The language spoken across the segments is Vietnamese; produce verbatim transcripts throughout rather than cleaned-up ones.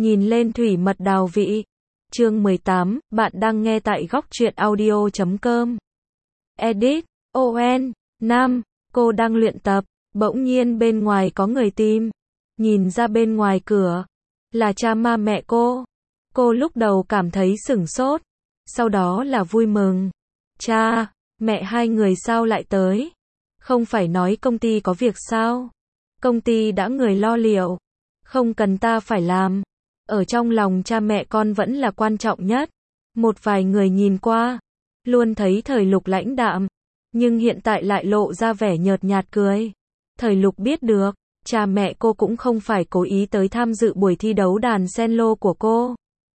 Nhìn lên thủy mật đào vị. Chương mười tám, bạn đang nghe tại góc truyện audio chấm com. Edit, O N, Nam, cô đang luyện tập, bỗng nhiên bên ngoài có người tìm. Nhìn ra bên ngoài cửa, là cha ma mẹ cô. Cô lúc đầu cảm thấy sửng sốt, sau đó là vui mừng. Cha, mẹ hai người sao lại tới? Không phải nói công ty có việc sao? Công ty đã người lo liệu, không cần ta phải làm. Ở trong lòng cha mẹ con vẫn là quan trọng nhất. Một vài người nhìn qua, luôn thấy Thời Lục lãnh đạm, nhưng hiện tại lại lộ ra vẻ nhợt nhạt cười. Thời Lục biết được, cha mẹ cô cũng không phải cố ý tới tham dự buổi thi đấu đàn cello của cô.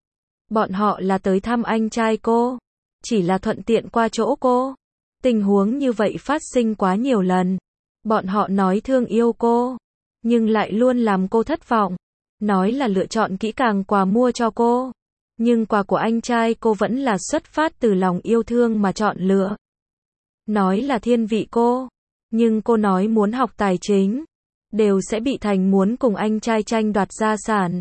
Bọn họ là tới thăm anh trai cô, chỉ là thuận tiện qua chỗ cô. Tình huống như vậy phát sinh quá nhiều lần. Bọn họ nói thương yêu cô, nhưng lại luôn làm cô thất vọng. Nói là lựa chọn kỹ càng quà mua cho cô, nhưng quà của anh trai cô vẫn là xuất phát từ lòng yêu thương mà chọn lựa. Nói là thiên vị cô, nhưng cô nói muốn học tài chính, đều sẽ bị thành muốn cùng anh trai tranh đoạt gia sản.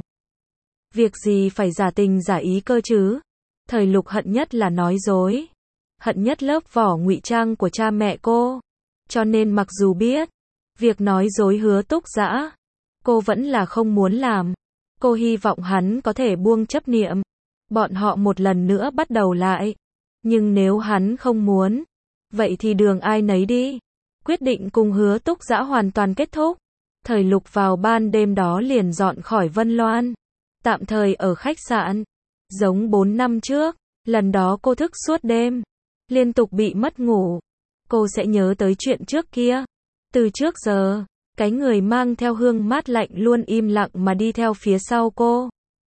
Việc gì phải giả tình giả ý cơ chứ? Thời Lục hận nhất là nói dối, hận nhất lớp vỏ ngụy trang của cha mẹ cô. Cho nên mặc dù biết việc nói dối Hứa Túc Dã, cô vẫn là không muốn làm. Cô hy vọng hắn có thể buông chấp niệm, bọn họ một lần nữa bắt đầu lại. Nhưng nếu hắn không muốn, vậy thì đường ai nấy đi. Quyết định cùng Hứa Túc Dã hoàn toàn kết thúc. Thời Lục vào ban đêm đó liền dọn khỏi Vân Loan, tạm thời ở khách sạn. Giống bốn năm trước, lần đó cô thức suốt đêm, liên tục bị mất ngủ. Cô sẽ nhớ tới chuyện trước kia. Từ trước giờ, cái người mang theo hương mát lạnh luôn im lặng mà đi theo phía sau cô.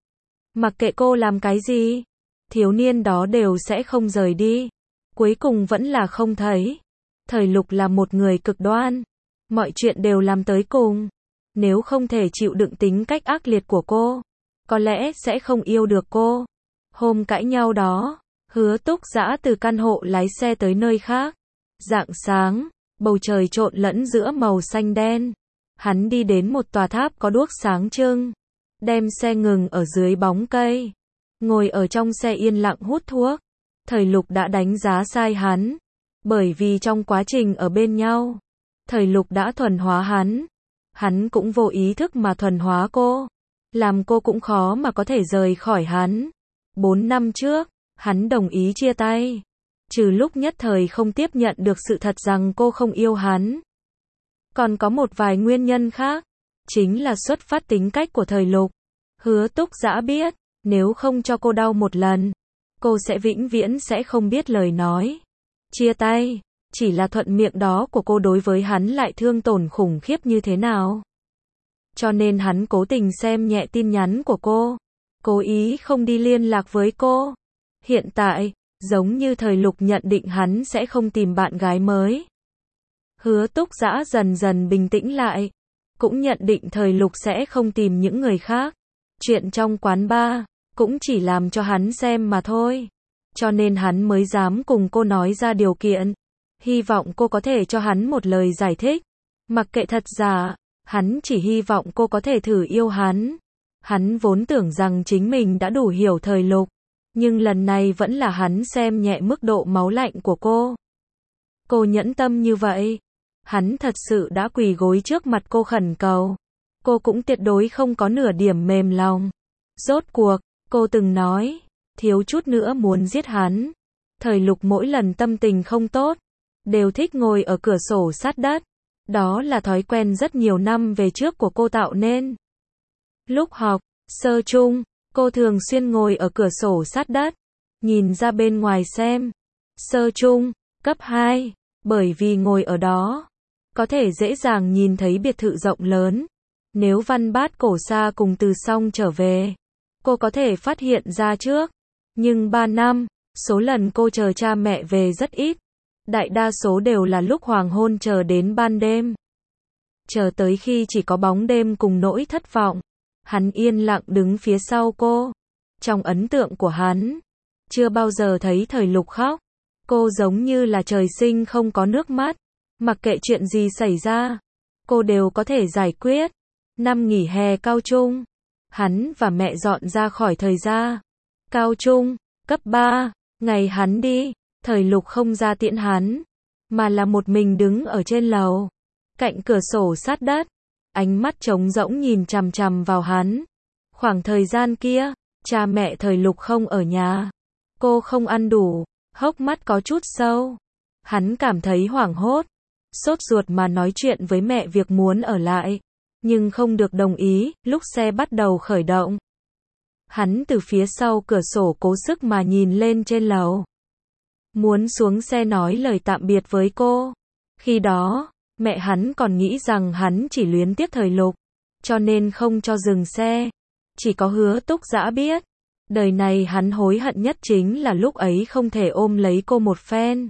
Mặc kệ cô làm cái gì, thiếu niên đó đều sẽ không rời đi. Cuối cùng vẫn là không thấy. Thời Lục là một người cực đoan, mọi chuyện đều làm tới cùng. Nếu không thể chịu đựng tính cách ác liệt của cô, có lẽ sẽ không yêu được cô. Hôm cãi nhau đó, Hứa Túc Dã từ căn hộ lái xe tới nơi khác. Rạng sáng, bầu trời trộn lẫn giữa màu xanh đen. Hắn đi đến một tòa tháp có đuốc sáng trưng, đem xe ngừng ở dưới bóng cây, ngồi ở trong xe yên lặng hút thuốc. Thời Lục đã đánh giá sai hắn, bởi vì trong quá trình ở bên nhau, Thời Lục đã thuần hóa hắn. Hắn cũng vô ý thức mà thuần hóa cô, làm cô cũng khó mà có thể rời khỏi hắn. Bốn năm trước, hắn đồng ý chia tay, trừ lúc nhất thời không tiếp nhận được sự thật rằng cô không yêu hắn. Còn có một vài nguyên nhân khác, chính là xuất phát tính cách của Thời Lục. Hứa Túc Dã biết, nếu không cho cô đau một lần, cô sẽ vĩnh viễn sẽ không biết lời nói chia tay. Chỉ là thuận miệng đó của cô đối với hắn lại thương tổn khủng khiếp như thế nào. Cho nên hắn cố tình xem nhẹ tin nhắn của cô, cố ý không đi liên lạc với cô. Hiện tại, giống như Thời Lục nhận định hắn sẽ không tìm bạn gái mới. Hứa Túc Dã dần dần bình tĩnh lại, cũng nhận định Thời Lục sẽ không tìm những người khác. Chuyện trong quán bar cũng chỉ làm cho hắn xem mà thôi. Cho nên hắn mới dám cùng cô nói ra điều kiện, hy vọng cô có thể cho hắn một lời giải thích. Mặc kệ thật giả, hắn chỉ hy vọng cô có thể thử yêu hắn. Hắn vốn tưởng rằng chính mình đã đủ hiểu Thời Lục, nhưng lần này vẫn là hắn xem nhẹ mức độ máu lạnh của cô. Cô nhẫn tâm như vậy, hắn thật sự đã quỳ gối trước mặt cô khẩn cầu. Cô cũng tuyệt đối không có nửa điểm mềm lòng. Rốt cuộc, cô từng nói, thiếu chút nữa muốn giết hắn. Thời Lục mỗi lần tâm tình không tốt, đều thích ngồi ở cửa sổ sát đất. Đó là thói quen rất nhiều năm về trước của cô tạo nên. Lúc học sơ trung, cô thường xuyên ngồi ở cửa sổ sát đất, nhìn ra bên ngoài xem. Sơ trung, cấp hai, bởi vì ngồi ở đó, có thể dễ dàng nhìn thấy biệt thự rộng lớn. Nếu Văn Bát Cổ Sa cùng Từ Song trở về, cô có thể phát hiện ra trước. Nhưng ba năm, số lần cô chờ cha mẹ về rất ít. Đại đa số đều là lúc hoàng hôn chờ đến ban đêm. Chờ tới khi chỉ có bóng đêm cùng nỗi thất vọng. Hắn yên lặng đứng phía sau cô. Trong ấn tượng của hắn, chưa bao giờ thấy Thời Lục khóc. Cô giống như là trời sinh không có nước mắt. Mặc kệ chuyện gì xảy ra, cô đều có thể giải quyết. Năm nghỉ hè cao trung, hắn và mẹ dọn ra khỏi thời gia. Cao trung, cấp ba, ngày hắn đi, Thời Lục không ra tiễn hắn, mà là một mình đứng ở trên lầu, cạnh cửa sổ sát đất, ánh mắt trống rỗng nhìn chằm chằm vào hắn. Khoảng thời gian kia, cha mẹ Thời Lục không ở nhà, cô không ăn đủ, hốc mắt có chút sâu. Hắn cảm thấy hoảng hốt, sốt ruột mà nói chuyện với mẹ việc muốn ở lại, nhưng không được đồng ý. Lúc xe bắt đầu khởi động, hắn từ phía sau cửa sổ cố sức mà nhìn lên trên lầu, muốn xuống xe nói lời tạm biệt với cô. Khi đó, mẹ hắn còn nghĩ rằng hắn chỉ luyến tiếc Thời Lục, cho nên không cho dừng xe. Chỉ có Hứa Túc Dã biết, đời này hắn hối hận nhất chính là lúc ấy không thể ôm lấy cô một phen.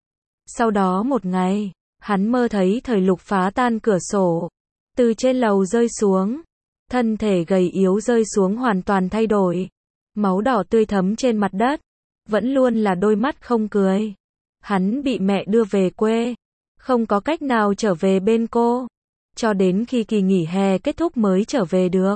Sau đó một ngày, hắn mơ thấy Thời Lục phá tan cửa sổ, từ trên lầu rơi xuống, thân thể gầy yếu rơi xuống hoàn toàn thay đổi, máu đỏ tươi thấm trên mặt đất, vẫn luôn là đôi mắt không cười. Hắn bị mẹ đưa về quê, không có cách nào trở về bên cô, cho đến khi kỳ nghỉ hè kết thúc mới trở về được.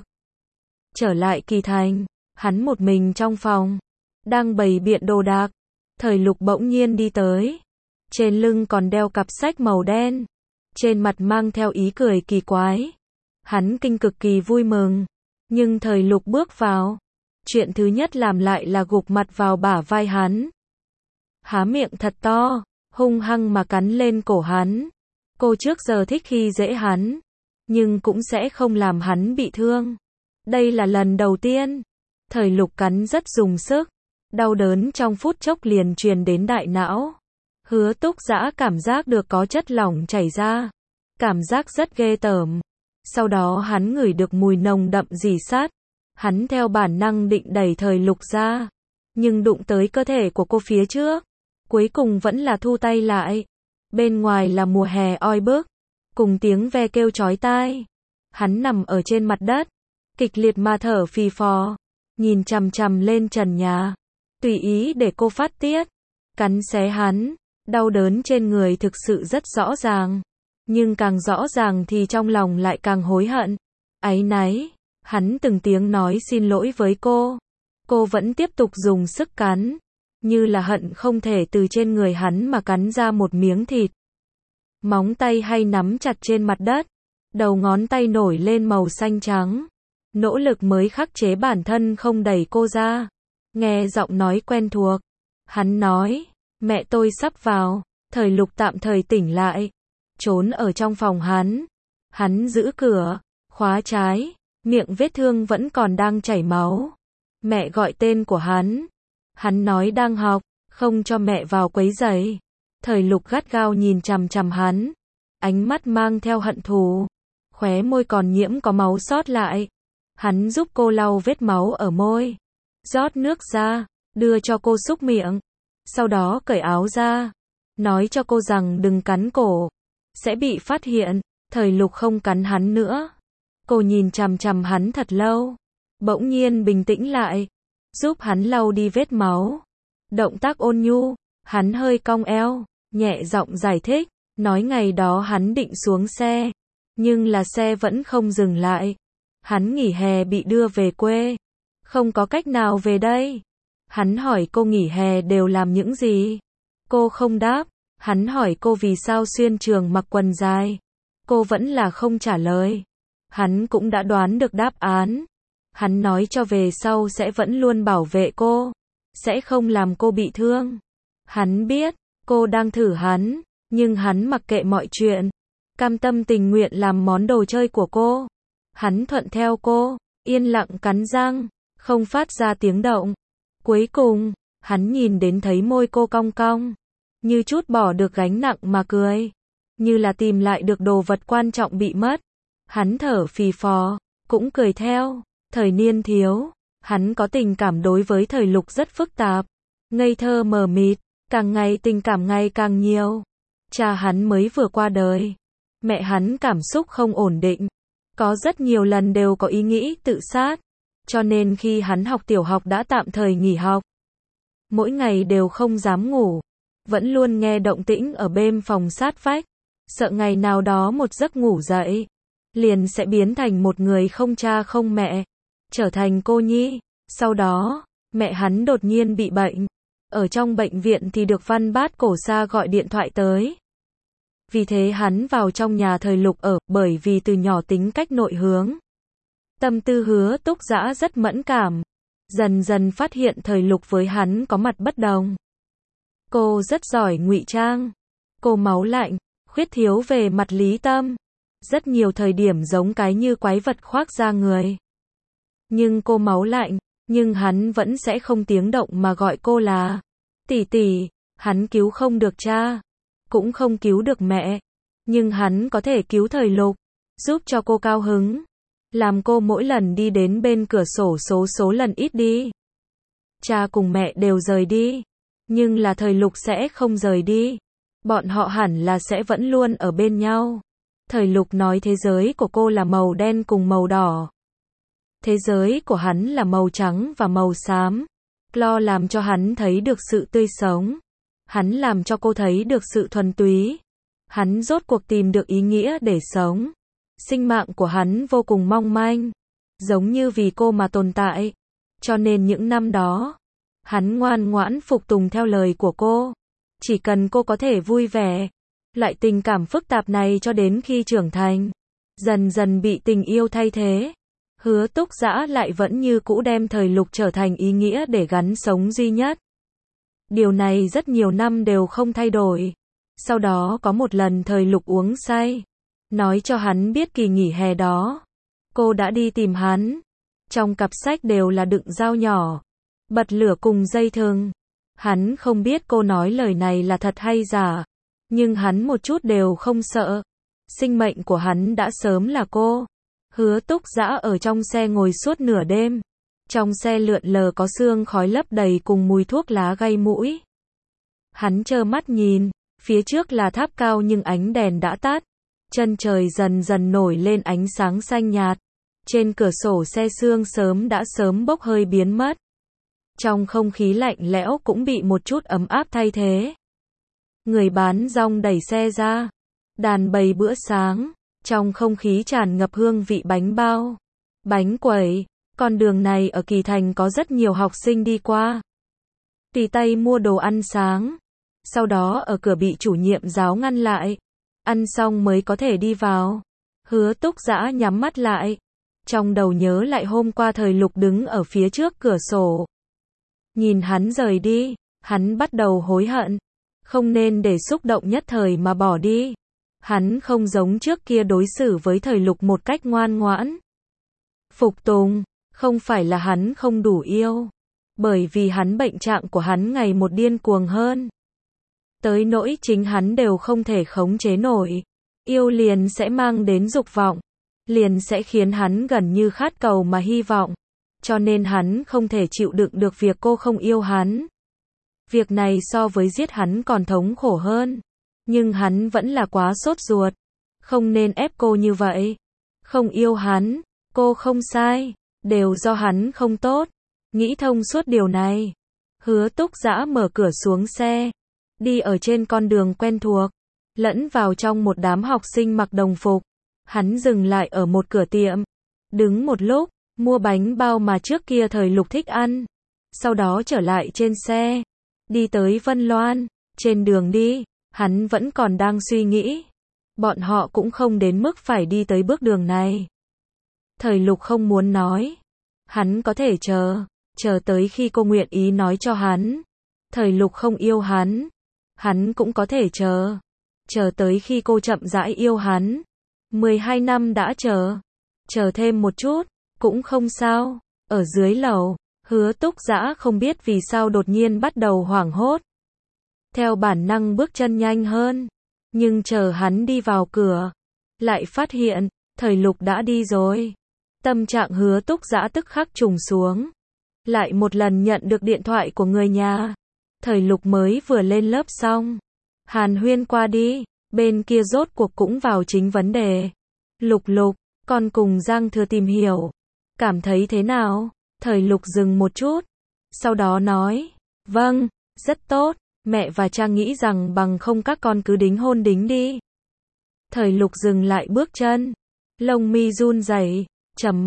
Trở lại Kỳ Thành, hắn một mình trong phòng, đang bày biện đồ đạc. Thời Lục bỗng nhiên đi tới, trên lưng còn đeo cặp sách màu đen, trên mặt mang theo ý cười kỳ quái. Hắn kinh cực kỳ vui mừng, nhưng Thời Lục bước vào, chuyện thứ nhất làm lại là gục mặt vào bả vai hắn. Há miệng thật to, hung hăng mà cắn lên cổ hắn. Cô trước giờ thích khi dễ hắn, nhưng cũng sẽ không làm hắn bị thương. Đây là lần đầu tiên. Thời Lục cắn rất dùng sức, đau đớn trong phút chốc liền truyền đến đại não. Hứa Túc Dã cảm giác được có chất lỏng chảy ra, cảm giác rất ghê tởm. Sau đó hắn ngửi được mùi nồng đậm rỉ sắt, hắn theo bản năng định đẩy Thời Lục ra, nhưng đụng tới cơ thể của cô phía trước, cuối cùng vẫn là thu tay lại. Bên ngoài là mùa hè oi bức, cùng tiếng ve kêu chói tai. Hắn nằm ở trên mặt đất, kịch liệt mà thở phì phò, nhìn chằm chằm lên trần nhà, tùy ý để cô phát tiết, cắn xé hắn. Đau đớn trên người thực sự rất rõ ràng, nhưng càng rõ ràng thì trong lòng lại càng hối hận, áy náy. Hắn từng tiếng nói xin lỗi với cô, cô vẫn tiếp tục dùng sức cắn, như là hận không thể từ trên người hắn mà cắn ra một miếng thịt. Móng tay hay nắm chặt trên mặt đất, đầu ngón tay nổi lên màu xanh trắng, nỗ lực mới khắc chế bản thân không đẩy cô ra. Nghe giọng nói quen thuộc, hắn nói, mẹ tôi sắp vào. Thời Lục tạm thời tỉnh lại, trốn ở trong phòng hắn. Hắn giữ cửa, khóa trái, miệng vết thương vẫn còn đang chảy máu. Mẹ gọi tên của hắn. Hắn nói đang học, không cho mẹ vào quấy rầy. Thời Lục gắt gao nhìn chằm chằm hắn, ánh mắt mang theo hận thù, khóe môi còn nhiễm có máu sót lại. Hắn giúp cô lau vết máu ở môi, rót nước ra, đưa cho cô súc miệng, sau đó cởi áo ra, nói cho cô rằng đừng cắn cổ, sẽ bị phát hiện. Thời Lục không cắn hắn nữa. Cô nhìn chằm chằm hắn thật lâu, bỗng nhiên bình tĩnh lại, giúp hắn lau đi vết máu. Động tác ôn nhu, hắn hơi cong eo, nhẹ giọng giải thích, nói ngày đó hắn định xuống xe, nhưng là xe vẫn không dừng lại. Hắn nghỉ hè bị đưa về quê, không có cách nào về đây. Hắn hỏi cô nghỉ hè đều làm những gì. Cô không đáp. Hắn hỏi cô vì sao xuyên trường mặc quần dài. Cô vẫn là không trả lời. Hắn cũng đã đoán được đáp án. Hắn nói cho về sau sẽ vẫn luôn bảo vệ cô, sẽ không làm cô bị thương. Hắn biết, cô đang thử hắn, nhưng hắn mặc kệ mọi chuyện, cam tâm tình nguyện làm món đồ chơi của cô. Hắn thuận theo cô, yên lặng cắn răng, không phát ra tiếng động. Cuối cùng, hắn nhìn đến thấy môi cô cong cong, như chút bỏ được gánh nặng mà cười, như là tìm lại được đồ vật quan trọng bị mất. Hắn thở phì phò, cũng cười theo. Thời niên thiếu, hắn có tình cảm đối với Thời Lục rất phức tạp, ngây thơ mờ mịt, càng ngày tình cảm ngày càng nhiều. Cha hắn mới vừa qua đời, mẹ hắn cảm xúc không ổn định, có rất nhiều lần đều có ý nghĩ tự sát, cho nên khi hắn học tiểu học đã tạm thời nghỉ học. Mỗi ngày đều không dám ngủ, vẫn luôn nghe động tĩnh ở bên phòng sát vách, sợ ngày nào đó một giấc ngủ dậy, liền sẽ biến thành một người không cha không mẹ. trở thành cô nhi. Sau đó, mẹ hắn đột nhiên bị bệnh. Ở trong bệnh viện thì được Văn Bát Cổ Sa gọi điện thoại tới. Vì thế hắn vào trong nhà Thời Lục ở, bởi vì từ nhỏ tính cách nội hướng. Tâm tư Hứa Túc Dã rất mẫn cảm. Dần dần phát hiện Thời Lục với hắn có mặt bất đồng. Cô rất giỏi ngụy trang. Cô máu lạnh, khuyết thiếu về mặt lý tâm. Rất nhiều thời điểm giống cái như quái vật khoác da người. Nhưng cô máu lạnh, nhưng hắn vẫn sẽ không tiếng động mà gọi cô là tỷ tỷ. Hắn cứu không được cha, cũng không cứu được mẹ, nhưng hắn có thể cứu Thời Lục, giúp cho cô cao hứng, làm cô mỗi lần đi đến bên cửa sổ số số lần ít đi. Cha cùng mẹ đều rời đi, nhưng là Thời Lục sẽ không rời đi. Bọn họ hẳn là sẽ vẫn luôn ở bên nhau. Thời Lục nói thế giới của cô là màu đen cùng màu đỏ. Thế giới của hắn là màu trắng và màu xám. Clo làm cho hắn thấy được sự tươi sống. Hắn làm cho cô thấy được sự thuần túy. Hắn rốt cuộc tìm được ý nghĩa để sống. Sinh mạng của hắn vô cùng mong manh, giống như vì cô mà tồn tại. Cho nên những năm đó, hắn ngoan ngoãn phục tùng theo lời của cô. Chỉ cần cô có thể vui vẻ. Loại tình cảm phức tạp này cho đến khi trưởng thành, dần dần bị tình yêu thay thế. Hứa Túc Dã lại vẫn như cũ đem Thời Lục trở thành ý nghĩa để gắn sống duy nhất. Điều này rất nhiều năm đều không thay đổi. Sau đó có một lần Thời Lục uống say, nói cho hắn biết kỳ nghỉ hè đó, cô đã đi tìm hắn. Trong cặp sách đều là đựng dao nhỏ, bật lửa cùng dây thừng. Hắn không biết cô nói lời này là thật hay giả, nhưng hắn một chút đều không sợ. Sinh mệnh của hắn đã sớm là cô. Hứa Túc Dã ở trong xe ngồi suốt nửa đêm. Trong xe lượn lờ có sương khói lấp đầy cùng mùi thuốc lá gây mũi. Hắn trơ mắt nhìn, phía trước là tháp cao nhưng ánh đèn đã tắt. Chân trời dần dần nổi lên ánh sáng xanh nhạt. Trên cửa sổ xe sương sớm đã sớm bốc hơi biến mất. Trong không khí lạnh lẽo cũng bị một chút ấm áp thay thế. Người bán rong đẩy xe ra. Đàn bày bữa sáng. Trong không khí tràn ngập hương vị bánh bao, bánh quẩy. Con đường này ở Kỳ Thành có rất nhiều học sinh đi qua. Tì tay mua đồ ăn sáng. Sau đó ở cửa bị chủ nhiệm giáo ngăn lại. Ăn xong mới có thể đi vào. Hứa Túc Dã nhắm mắt lại. Trong đầu nhớ lại hôm qua Thời Lục đứng ở phía trước cửa sổ. Nhìn hắn rời đi, hắn bắt đầu hối hận. Không nên để xúc động nhất thời mà bỏ đi. Hắn không giống trước kia đối xử với Thời Lục một cách ngoan ngoãn, phục tùng. Không phải là hắn không đủ yêu, bởi vì hắn bệnh trạng của hắn ngày một điên cuồng hơn. Tới nỗi chính hắn đều không thể khống chế nổi. Yêu liền sẽ mang đến dục vọng, liền sẽ khiến hắn gần như khát cầu mà hy vọng. Cho nên hắn không thể chịu đựng được việc cô không yêu hắn. Việc này so với giết hắn còn thống khổ hơn. Nhưng hắn vẫn là quá sốt ruột. Không nên ép cô như vậy. Không yêu hắn, cô không sai, đều do hắn không tốt. Nghĩ thông suốt điều này, Hứa Túc Dã mở cửa xuống xe, đi ở trên con đường quen thuộc, lẫn vào trong một đám học sinh mặc đồng phục. Hắn dừng lại ở một cửa tiệm, đứng một lúc, mua bánh bao mà trước kia Thời Lục thích ăn. Sau đó trở lại trên xe, đi tới Vân Loan. Trên đường đi, hắn vẫn còn đang suy nghĩ. Bọn họ cũng không đến mức phải đi tới bước đường này. Thời Lục không muốn nói. Hắn có thể chờ, chờ tới khi cô nguyện ý nói cho hắn. Thời Lục không yêu hắn. Hắn cũng có thể chờ, chờ tới khi cô chậm rãi yêu hắn. mười hai năm đã chờ, chờ thêm một chút, cũng không sao. Ở dưới lầu, Hứa Túc Dã không biết vì sao đột nhiên bắt đầu hoảng hốt. Theo bản năng bước chân nhanh hơn, nhưng chờ hắn đi vào cửa, lại phát hiện, Thời Lục đã đi rồi. Tâm trạng Hứa Túc Dã tức khắc trùng xuống. Lại một lần nhận được điện thoại của người nhà. Thời Lục mới vừa lên lớp xong. Hàn huyên qua đi, bên kia rốt cuộc cũng vào chính vấn đề. Lục Lục, con cùng Giang Thừa tìm hiểu. Cảm thấy thế nào? Thời Lục dừng một chút. Sau đó nói, vâng, rất tốt. Mẹ và cha nghĩ rằng bằng không các con cứ đính hôn đính đi. Thời Lục dừng lại bước chân. Lông mi run rẩy, trầm mặc.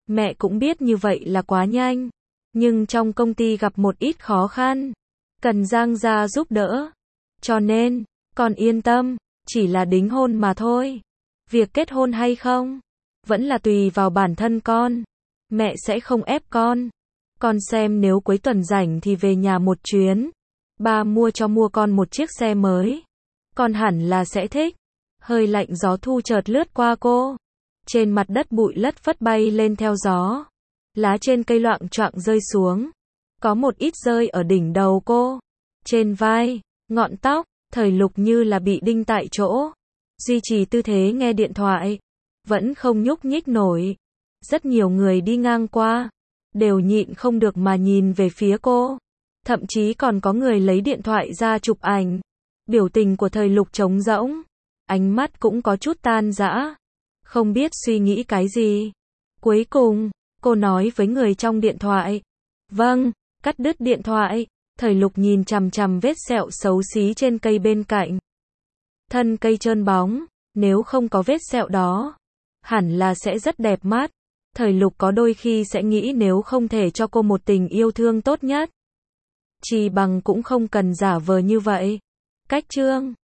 Mẹ cũng biết như vậy là quá nhanh. Nhưng trong công ty gặp một ít khó khăn. Cần Giang gia giúp đỡ. Cho nên, con yên tâm, chỉ là đính hôn mà thôi. Việc kết hôn hay không, vẫn là tùy vào bản thân con. Mẹ sẽ không ép con. Con xem nếu cuối tuần rảnh thì về nhà một chuyến. Ba mua cho mua con một chiếc xe mới. Con hẳn là sẽ thích. Hơi lạnh gió thu chợt lướt qua cô. Trên mặt đất bụi lất phất bay lên theo gió. Lá trên cây loạng choạng rơi xuống. Có một ít rơi ở đỉnh đầu cô. Trên vai, ngọn tóc, Thời Lục như là bị đinh tại chỗ. Duy trì tư thế nghe điện thoại. Vẫn không nhúc nhích nổi. Rất nhiều người đi ngang qua. Đều nhịn không được mà nhìn về phía cô. Thậm chí còn có người lấy điện thoại ra chụp ảnh. Biểu tình của Thời Lục trống rỗng. Ánh mắt cũng có chút tan rã. Không biết suy nghĩ cái gì. Cuối cùng, cô nói với người trong điện thoại. Vâng, cắt đứt điện thoại. Thời Lục nhìn chằm chằm vết sẹo xấu xí trên cây bên cạnh. Thân cây trơn bóng, nếu không có vết sẹo đó, hẳn là sẽ rất đẹp mắt. Thời Lục có đôi khi sẽ nghĩ nếu không thể cho cô một tình yêu thương tốt nhất, chỉ bằng cũng không cần giả vờ như vậy. Cách chương